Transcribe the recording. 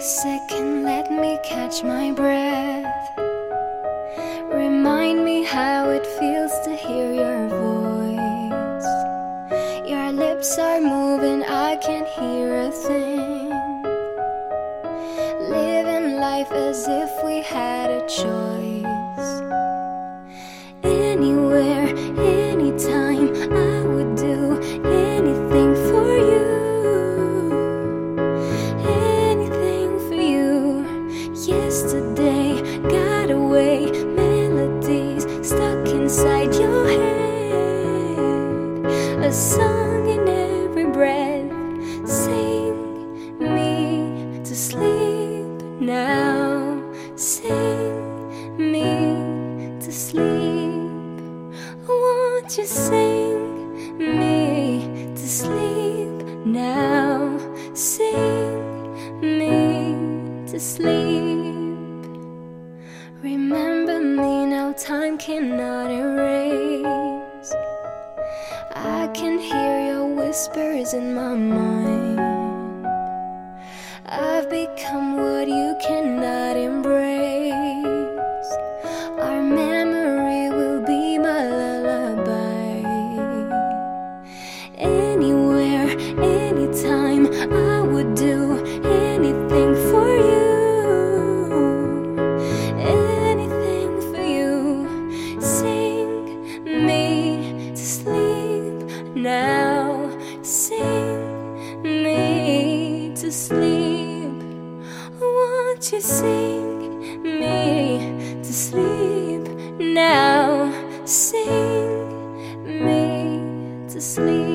second, let me catch my breath. Remind me how it feels to hear your voice. Your lips are moving, I can't hear a thing. Living life as if we had a choice. Anywhere, anytime, I would do anything for you. Anything for you. Yesterday got away, melodies stuck inside your head. A song in every breath. Sing me to sleep now. Sing me to sleep. Won't you sing me to sleep now? Sing me to sleep. Remember me now, time cannot erase. I can hear your whispers in my mind. I've become what you cannot embrace. Our memory will be my lullaby. Anywhere, anytime, I would do anything for you. Anything for you. Sing me to sleep now. Sing me to sleep. Won't you sing me to sleep now? Sing me to sleep.